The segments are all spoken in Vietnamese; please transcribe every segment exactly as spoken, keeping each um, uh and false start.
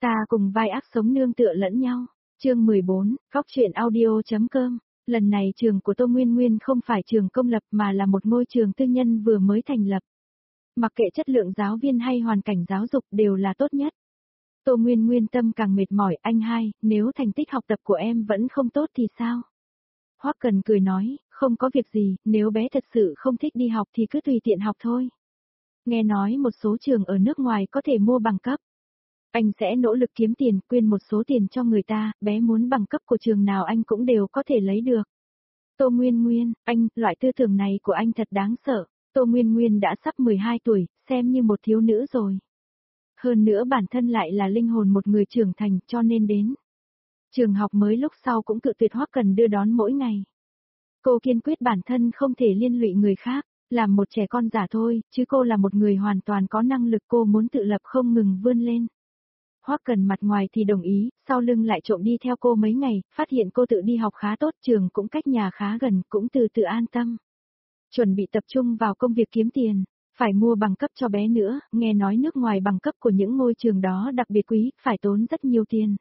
Ta cùng vai ác sống nương tựa lẫn nhau. Chương mười bốn, Góc truyện audio.com. Lần này trường của Tô Nguyên Nguyên không phải trường công lập mà là một ngôi trường tư nhân vừa mới thành lập. Mặc kệ chất lượng giáo viên hay hoàn cảnh giáo dục đều là tốt nhất. Tô Nguyên Nguyên tâm càng mệt mỏi, anh hai, nếu thành tích học tập của em vẫn không tốt thì sao? Hoắc Cần cười nói, không có việc gì, nếu bé thật sự không thích đi học thì cứ tùy tiện học thôi. Nghe nói một số trường ở nước ngoài có thể mua bằng cấp. Anh sẽ nỗ lực kiếm tiền, quyên một số tiền cho người ta, bé muốn bằng cấp của trường nào anh cũng đều có thể lấy được. Tô Nguyên Nguyên, anh, loại tư tưởng này của anh thật đáng sợ. Tô Nguyên Nguyên đã sắp mười hai tuổi, xem như một thiếu nữ rồi. Hơn nữa bản thân lại là linh hồn một người trưởng thành cho nên đến. Trường học mới lúc sau cũng cự tuyệt Hoắc Cần đưa đón mỗi ngày. Cô kiên quyết bản thân không thể liên lụy người khác, làm một trẻ con giả thôi, chứ cô là một người hoàn toàn có năng lực, cô muốn tự lập không ngừng vươn lên. Hoắc Cần mặt ngoài thì đồng ý, sau lưng lại trộm đi theo cô mấy ngày, phát hiện cô tự đi học khá tốt, trường cũng cách nhà khá gần, cũng từ từ an tâm. Chuẩn bị tập trung vào công việc kiếm tiền, phải mua bằng cấp cho bé nữa, nghe nói nước ngoài bằng cấp của những ngôi trường đó đặc biệt quý, phải tốn rất nhiều tiền.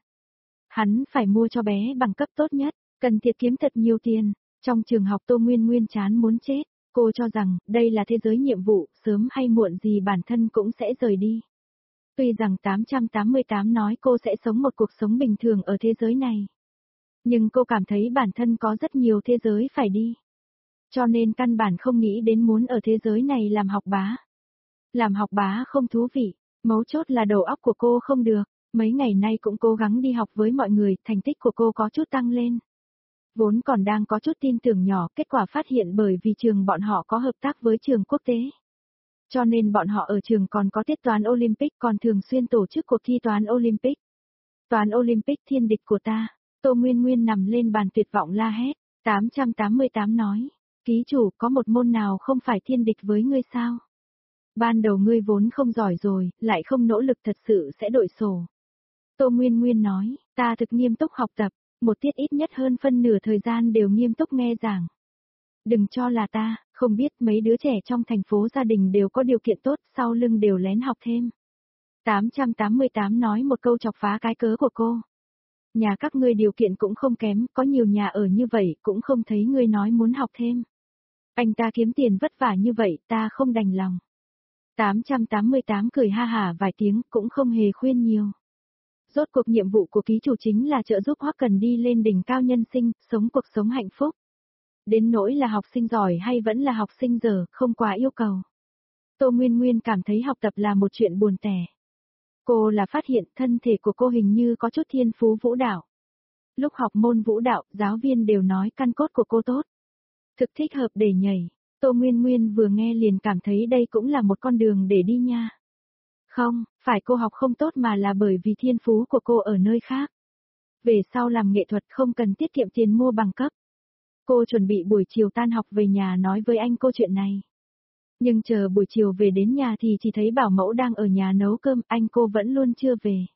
Hắn phải mua cho bé bằng cấp tốt nhất, cần thiết kiếm thật nhiều tiền. Trong trường học Tô Nguyên Nguyên chán muốn chết, cô cho rằng đây là thế giới nhiệm vụ, sớm hay muộn gì bản thân cũng sẽ rời đi. Tuy rằng tám trăm tám mươi tám nói cô sẽ sống một cuộc sống bình thường ở thế giới này. Nhưng cô cảm thấy bản thân có rất nhiều thế giới phải đi. Cho nên căn bản không nghĩ đến muốn ở thế giới này làm học bá. Làm học bá không thú vị, mấu chốt là đầu óc của cô không được. Mấy ngày nay cũng cố gắng đi học với mọi người, thành tích của cô có chút tăng lên. Vốn còn đang có chút tin tưởng nhỏ, kết quả phát hiện bởi vì trường bọn họ có hợp tác với trường quốc tế. Cho nên bọn họ ở trường còn có tiết toán Olympic, còn thường xuyên tổ chức cuộc thi toán Olympic. Toán Olympic thiên địch của ta. Tô Nguyên Nguyên nằm lên bàn tuyệt vọng la hét. tám trăm tám mươi tám nói, ký chủ có một môn nào không phải thiên địch với ngươi sao? Ban đầu ngươi vốn không giỏi rồi, lại không nỗ lực thật sự sẽ đội sổ. Tô Nguyên Nguyên nói, ta thực nghiêm túc học tập, một tiết ít nhất hơn phân nửa thời gian đều nghiêm túc nghe giảng. Đừng cho là ta, không biết mấy đứa trẻ trong thành phố gia đình đều có điều kiện tốt, sau lưng đều lén học thêm. tám trăm tám mươi tám nói một câu chọc phá cái cớ của cô. Nhà các ngươi điều kiện cũng không kém, có nhiều nhà ở như vậy, cũng không thấy ngươi nói muốn học thêm. Anh ta kiếm tiền vất vả như vậy, ta không đành lòng. tám trăm tám mươi tám cười ha hả vài tiếng, cũng không hề khuyên nhiều. Rốt cuộc nhiệm vụ của ký chủ chính là trợ giúp Hoắc Cần đi lên đỉnh cao nhân sinh, sống cuộc sống hạnh phúc. Đến nỗi là học sinh giỏi hay vẫn là học sinh dở, không quá yêu cầu. Tô Nguyên Nguyên cảm thấy học tập là một chuyện buồn tẻ. Cô là phát hiện thân thể của cô hình như có chút thiên phú vũ đạo. Lúc học môn vũ đạo, giáo viên đều nói căn cốt của cô tốt. Thực thích hợp để nhảy. Tô Nguyên Nguyên vừa nghe liền cảm thấy đây cũng là một con đường để đi nha. Không, phải cô học không tốt mà là bởi vì thiên phú của cô ở nơi khác. Về sau làm nghệ thuật không cần tiết kiệm tiền mua bằng cấp. Cô chuẩn bị buổi chiều tan học về nhà nói với anh cô chuyện này. Nhưng chờ buổi chiều về đến nhà thì chỉ thấy bảo mẫu đang ở nhà nấu cơm, anh cô vẫn luôn chưa về.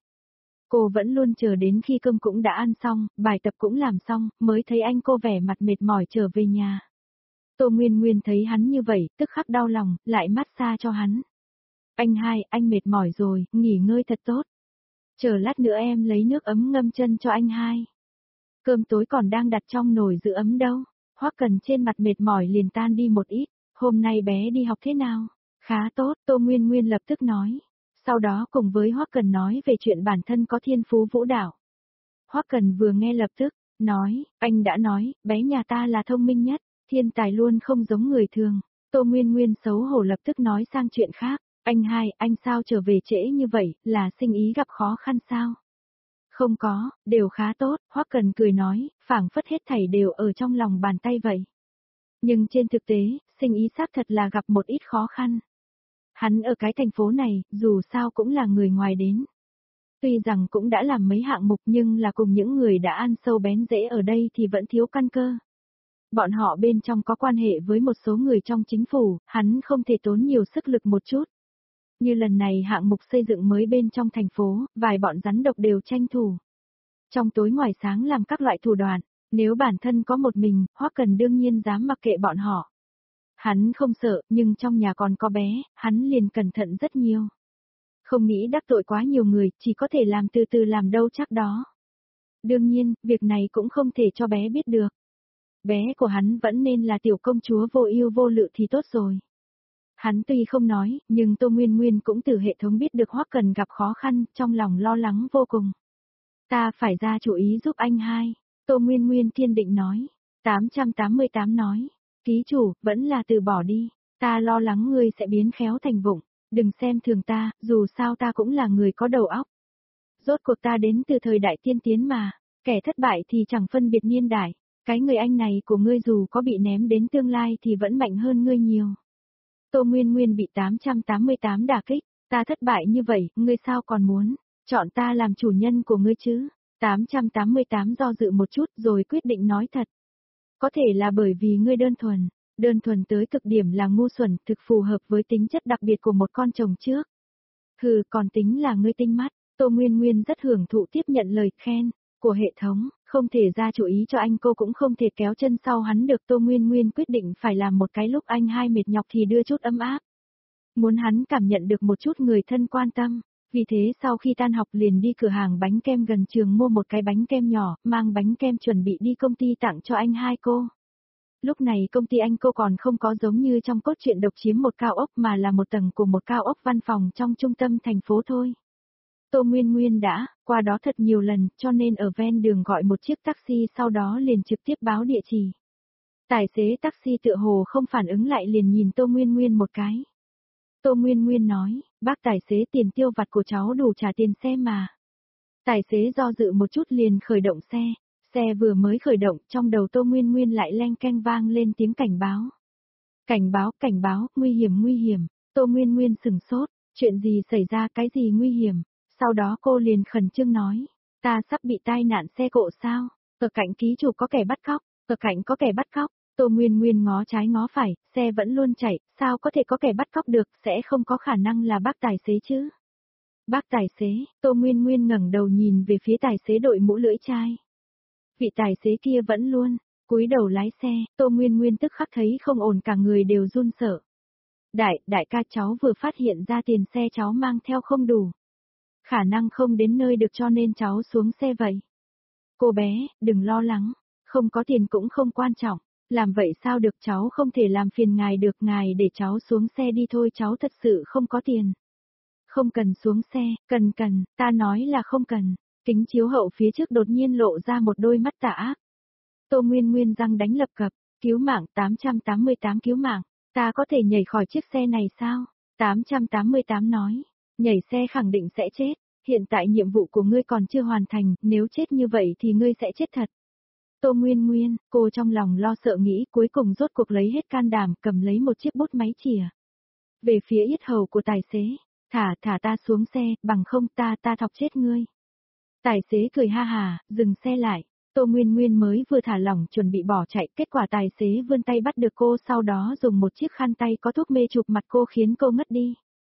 Cô vẫn luôn chờ đến khi cơm cũng đã ăn xong, bài tập cũng làm xong, mới thấy anh cô vẻ mặt mệt mỏi trở về nhà. Tô Nguyên Nguyên thấy hắn như vậy, tức khắc đau lòng, lại massage cho hắn. Anh hai, anh mệt mỏi rồi, nghỉ ngơi thật tốt. Chờ lát nữa em lấy nước ấm ngâm chân cho anh hai. Cơm tối còn đang đặt trong nồi giữ ấm đâu. Hoắc Cần trên mặt mệt mỏi liền tan đi một ít. Hôm nay bé đi học thế nào? Khá tốt, Tô Nguyên Nguyên lập tức nói. Sau đó cùng với Hoắc Cần nói về chuyện bản thân có thiên phú vũ đạo. Hoắc Cần vừa nghe lập tức, nói, anh đã nói, bé nhà ta là thông minh nhất, thiên tài luôn không giống người thường. Tô Nguyên Nguyên xấu hổ lập tức nói sang chuyện khác. Anh hai, anh sao trở về trễ như vậy, là sinh ý gặp khó khăn sao? Không có, đều khá tốt, Hoắc Cần cười nói, phảng phất hết thảy đều ở trong lòng bàn tay vậy. Nhưng trên thực tế, sinh ý xác thật là gặp một ít khó khăn. Hắn ở cái thành phố này, dù sao cũng là người ngoài đến. Tuy rằng cũng đã làm mấy hạng mục nhưng là cùng những người đã ăn sâu bén rễ ở đây thì vẫn thiếu căn cơ. Bọn họ bên trong có quan hệ với một số người trong chính phủ, hắn không thể tốn nhiều sức lực một chút. Như lần này hạng mục xây dựng mới bên trong thành phố, vài bọn rắn độc đều tranh thủ. Trong tối ngoài sáng làm các loại thủ đoạn, nếu bản thân có một mình, Hoắc Cần đương nhiên dám mặc kệ bọn họ. Hắn không sợ, nhưng trong nhà còn có bé, hắn liền cẩn thận rất nhiều. Không nghĩ đắc tội quá nhiều người, chỉ có thể làm từ từ làm đâu chắc đó. Đương nhiên, việc này cũng không thể cho bé biết được. Bé của hắn vẫn nên là tiểu công chúa vô ưu vô lự thì tốt rồi. Hắn tuy không nói, nhưng Tô Nguyên Nguyên cũng từ hệ thống biết được Hoắc Cần gặp khó khăn, trong lòng lo lắng vô cùng. Ta phải ra chủ ý giúp anh hai, Tô Nguyên Nguyên kiên định nói. tám trăm tám mươi tám nói, ký chủ, vẫn là từ bỏ đi, ta lo lắng ngươi sẽ biến khéo thành vụng, đừng xem thường ta, dù sao ta cũng là người có đầu óc. Rốt cuộc ta đến từ thời đại tiên tiến mà, kẻ thất bại thì chẳng phân biệt niên đại, cái người anh này của ngươi dù có bị ném đến tương lai thì vẫn mạnh hơn ngươi nhiều. Tô Nguyên Nguyên bị tám trăm tám mươi tám đả kích, ta thất bại như vậy, ngươi sao còn muốn, chọn ta làm chủ nhân của ngươi chứ? tám trăm tám mươi tám do dự một chút rồi quyết định nói thật. Có thể là bởi vì ngươi đơn thuần, đơn thuần tới cực điểm là ngu xuẩn, thực phù hợp với tính chất đặc biệt của một con chồng trước. Hừ, còn tính là ngươi tinh mắt, Tô Nguyên Nguyên rất hưởng thụ tiếp nhận lời khen của hệ thống, không thể ra chủ ý cho anh cô cũng không thể kéo chân sau hắn được. Tô Nguyên Nguyên quyết định phải làm một cái lúc anh hai mệt nhọc thì đưa chút ấm áp. Muốn hắn cảm nhận được một chút người thân quan tâm. Vì thế sau khi tan học liền đi cửa hàng bánh kem gần trường mua một cái bánh kem nhỏ, mang bánh kem chuẩn bị đi công ty tặng cho anh hai cô. Lúc này công ty anh cô còn không có giống như trong cốt truyện độc chiếm một cao ốc mà là một tầng của một cao ốc văn phòng trong trung tâm thành phố thôi. Tô Nguyên Nguyên đã qua đó thật nhiều lần, cho nên ở ven đường gọi một chiếc taxi sau đó liền trực tiếp báo địa chỉ. Tài xế taxi tựa hồ không phản ứng lại liền nhìn Tô Nguyên Nguyên một cái. Tô Nguyên Nguyên nói, bác tài xế tiền tiêu vặt của cháu đủ trả tiền xe mà. Tài xế do dự một chút liền khởi động xe, xe vừa mới khởi động trong đầu Tô Nguyên Nguyên lại leng keng vang lên tiếng cảnh báo. Cảnh báo, cảnh báo, nguy hiểm nguy hiểm, Tô Nguyên Nguyên sừng sốt, chuyện gì xảy ra, cái gì nguy hiểm, sau đó cô liền khẩn trương nói, ta sắp bị tai nạn xe cộ sao, ở cạnh ký chủ có kẻ bắt cóc, ở cạnh có kẻ bắt cóc. Tô Nguyên Nguyên ngó trái ngó phải, xe vẫn luôn chạy, sao có thể có kẻ bắt cóc được, sẽ không có khả năng là bác tài xế chứ. Bác tài xế, Tô Nguyên Nguyên ngẩng đầu nhìn về phía tài xế đội mũ lưỡi chai. Vị tài xế kia vẫn luôn, cúi đầu lái xe, Tô Nguyên Nguyên tức khắc thấy không ổn, cả người đều run sợ. Đại, đại ca, cháu vừa phát hiện ra tiền xe cháu mang theo không đủ. Khả năng không đến nơi được cho nên cháu xuống xe vậy. Cô bé, đừng lo lắng, không có tiền cũng không quan trọng. Làm vậy sao được, cháu không thể làm phiền ngài được, ngài để cháu xuống xe đi thôi, cháu thật sự không có tiền. Không cần xuống xe, cần cần, ta nói là không cần. Kính chiếu hậu phía trước đột nhiên lộ ra một đôi mắt tà ác. Tô Nguyên Nguyên răng đánh lập cập, cứu mạng, tám trăm tám mươi tám cứu mạng, ta có thể nhảy khỏi chiếc xe này sao? tám trăm tám mươi tám nói, nhảy xe khẳng định sẽ chết, hiện tại nhiệm vụ của ngươi còn chưa hoàn thành, nếu chết như vậy thì ngươi sẽ chết thật. Tô Nguyên Nguyên, cô trong lòng lo sợ nghĩ, cuối cùng rốt cuộc lấy hết can đảm, cầm lấy một chiếc bút máy chìa. Về phía yết hầu của tài xế, thả, thả ta xuống xe, bằng không ta, ta thọc chết ngươi. Tài xế cười ha hà, dừng xe lại, Tô Nguyên Nguyên mới vừa thả lỏng chuẩn bị bỏ chạy, kết quả tài xế vươn tay bắt được cô, sau đó dùng một chiếc khăn tay có thuốc mê chụp mặt cô khiến cô ngất đi.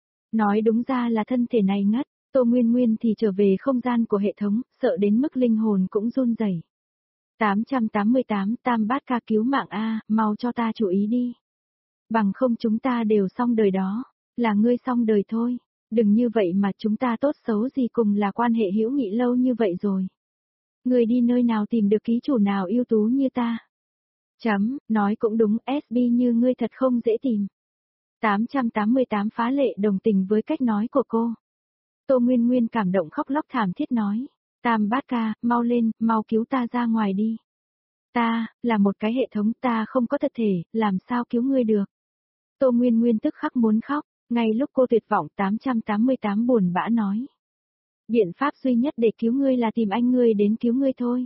Nói đúng ra là thân thể này ngất, Tô Nguyên Nguyên thì trở về không gian của hệ thống, sợ đến mức linh hồn cũng run rẩy. tám trăm tám mươi tám, Tam Bát ca cứu mạng a, mau cho ta chú ý đi. Bằng không chúng ta đều xong đời đó, là ngươi xong đời thôi, đừng như vậy mà, chúng ta tốt xấu gì cùng là quan hệ hữu nghị lâu như vậy rồi. Ngươi đi nơi nào tìm được ký chủ nào ưu tú như ta? Chấm, nói cũng đúng, ét bê như ngươi thật không dễ tìm. tám trăm tám mươi tám phá lệ đồng tình với cách nói của cô. Tô Nguyên Nguyên cảm động khóc lóc thảm thiết nói. Tam Bát ca, mau lên, mau cứu ta ra ngoài đi. Ta, là một cái hệ thống, ta không có thật thể, làm sao cứu ngươi được. Tô Nguyên Nguyên tức khắc muốn khóc, ngay lúc cô tuyệt vọng tám trăm tám mươi tám buồn bã nói. Biện pháp duy nhất để cứu ngươi là tìm anh ngươi đến cứu ngươi thôi.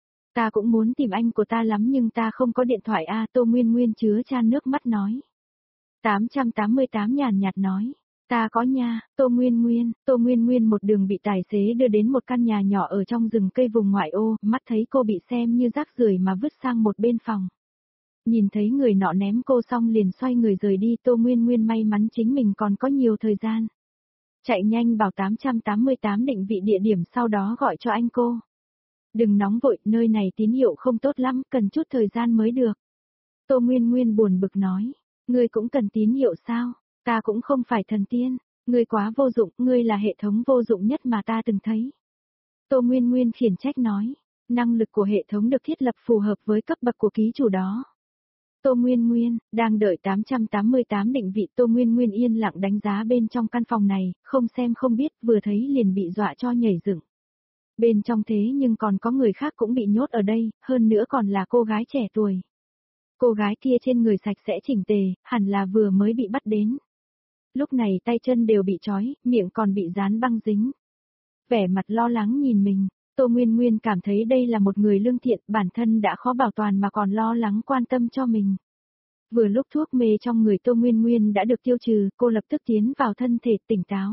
Ta cũng muốn tìm anh của ta lắm nhưng ta không có điện thoại a. Tô Nguyên Nguyên chứa chan nước mắt nói. tám trăm tám mươi tám nhàn nhạt nói. Ta có nha, Tô Nguyên Nguyên, Tô Nguyên Nguyên một đường bị tài xế đưa đến một căn nhà nhỏ ở trong rừng cây vùng ngoại ô, mắt thấy cô bị xem như rác rưởi mà vứt sang một bên phòng. Nhìn thấy người nọ ném cô xong liền xoay người rời đi, Tô Nguyên Nguyên may mắn chính mình còn có nhiều thời gian. Chạy nhanh bảo tám trăm tám mươi tám định vị địa điểm sau đó gọi cho anh cô. Đừng nóng vội, nơi này tín hiệu không tốt lắm, cần chút thời gian mới được. Tô Nguyên Nguyên buồn bực nói, ngươi cũng cần tín hiệu sao? Ta cũng không phải thần tiên, Ngươi quá vô dụng, ngươi là hệ thống vô dụng nhất mà ta từng thấy. Tô Nguyên Nguyên khiển trách nói, năng lực của hệ thống được thiết lập phù hợp với cấp bậc của ký chủ đó. Tô Nguyên Nguyên, đang đợi tám trăm tám mươi tám định vị. Tô Nguyên Nguyên yên lặng đánh giá bên trong căn phòng này, không xem không biết, vừa thấy liền bị dọa cho nhảy dựng. Bên trong thế nhưng còn có người khác cũng bị nhốt ở đây, hơn nữa còn là cô gái trẻ tuổi. Cô gái kia trên người sạch sẽ chỉnh tề, hẳn là vừa mới bị bắt đến. Lúc này tay chân đều bị trói, miệng còn bị dán băng dính. Vẻ mặt lo lắng nhìn mình, Tô Nguyên Nguyên cảm thấy đây là một người lương thiện, bản thân đã khó bảo toàn mà còn lo lắng quan tâm cho mình. Vừa lúc thuốc mê trong người Tô Nguyên Nguyên đã được tiêu trừ, cô lập tức tiến vào thân thể tỉnh táo.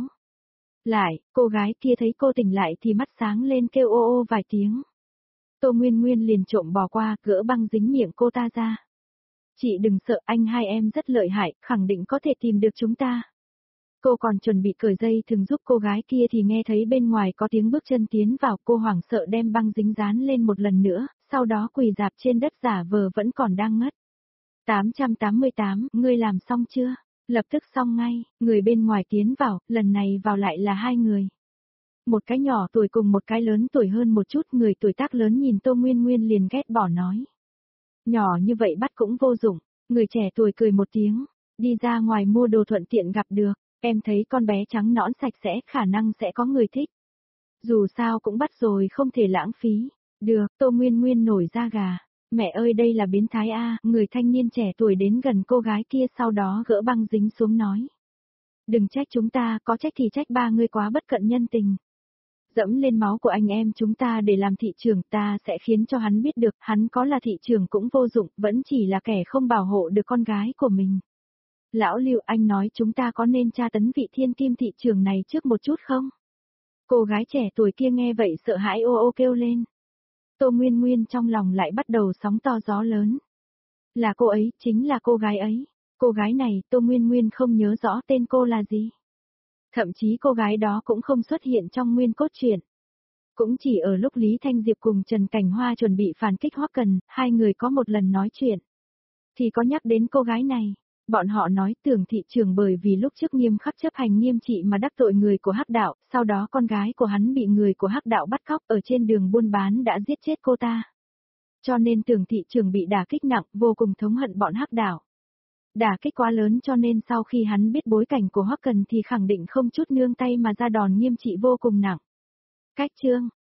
Lại, cô gái kia thấy cô tỉnh lại thì mắt sáng lên kêu ô ô vài tiếng. Tô Nguyên Nguyên liền trộm bò qua, gỡ băng dính miệng cô ta ra. Chị đừng sợ, anh hai em rất lợi hại, khẳng định có thể tìm được chúng ta. Cô còn chuẩn bị cởi dây thừng giúp cô gái kia thì nghe thấy bên ngoài có tiếng bước chân tiến vào, cô hoảng sợ đem băng dính dán lên một lần nữa, sau đó quỳ dạp trên đất giả vờ vẫn còn đang ngất. tám trăm tám mươi tám, ngươi làm xong chưa? Lập tức xong ngay, người bên ngoài tiến vào, lần này vào lại là hai người. Một cái nhỏ tuổi cùng một cái lớn tuổi hơn một chút, người tuổi tác lớn nhìn Tô Nguyên Nguyên liền ghét bỏ nói. Nhỏ như vậy bắt cũng vô dụng, người trẻ tuổi cười một tiếng, đi ra ngoài mua đồ thuận tiện gặp được, em thấy con bé trắng nõn sạch sẽ khả năng sẽ có người thích. Dù sao cũng bắt rồi không thể lãng phí, được, Tô Nguyên Nguyên nổi da gà. Mẹ ơi đây là biến thái a, người thanh niên trẻ tuổi đến gần cô gái kia sau đó gỡ băng dính xuống nói. Đừng trách chúng ta, có trách thì trách ba ngươi quá bất cận nhân tình. Dẫm lên máu của anh em chúng ta để làm thị trưởng, ta sẽ khiến cho hắn biết được, hắn có là thị trưởng cũng vô dụng, vẫn chỉ là kẻ không bảo hộ được con gái của mình. Lão Lưu, anh nói chúng ta có nên tra tấn vị thiên kim thị trưởng này trước một chút không? Cô gái trẻ tuổi kia nghe vậy sợ hãi ô ô kêu lên. Tô Nguyên Nguyên trong lòng lại bắt đầu sóng to gió lớn. Là cô ấy, chính là cô gái ấy. Cô gái này, Tô Nguyên Nguyên không nhớ rõ tên cô là gì. Thậm chí cô gái đó cũng không xuất hiện trong nguyên cốt truyện. Cũng chỉ ở lúc Lý Thanh Diệp cùng Trần Cảnh Hoa chuẩn bị phản kích Hoắc Cần, hai người có một lần nói chuyện. Thì có nhắc đến cô gái này. Bọn họ nói Tưởng thị trưởng bởi vì lúc trước nghiêm khắc chấp hành nghiêm trị mà đắc tội người của Hắc đạo, sau đó con gái của hắn bị người của Hắc đạo bắt cóc ở trên đường buôn bán đã giết chết cô ta. Cho nên Tưởng thị trưởng bị đả kích nặng, vô cùng thống hận bọn Hắc đạo. Đả kích quá lớn cho nên sau khi hắn biết bối cảnh của Hoắc Cần thì khẳng định không chút nương tay mà ra đòn nghiêm trị vô cùng nặng. Cách chương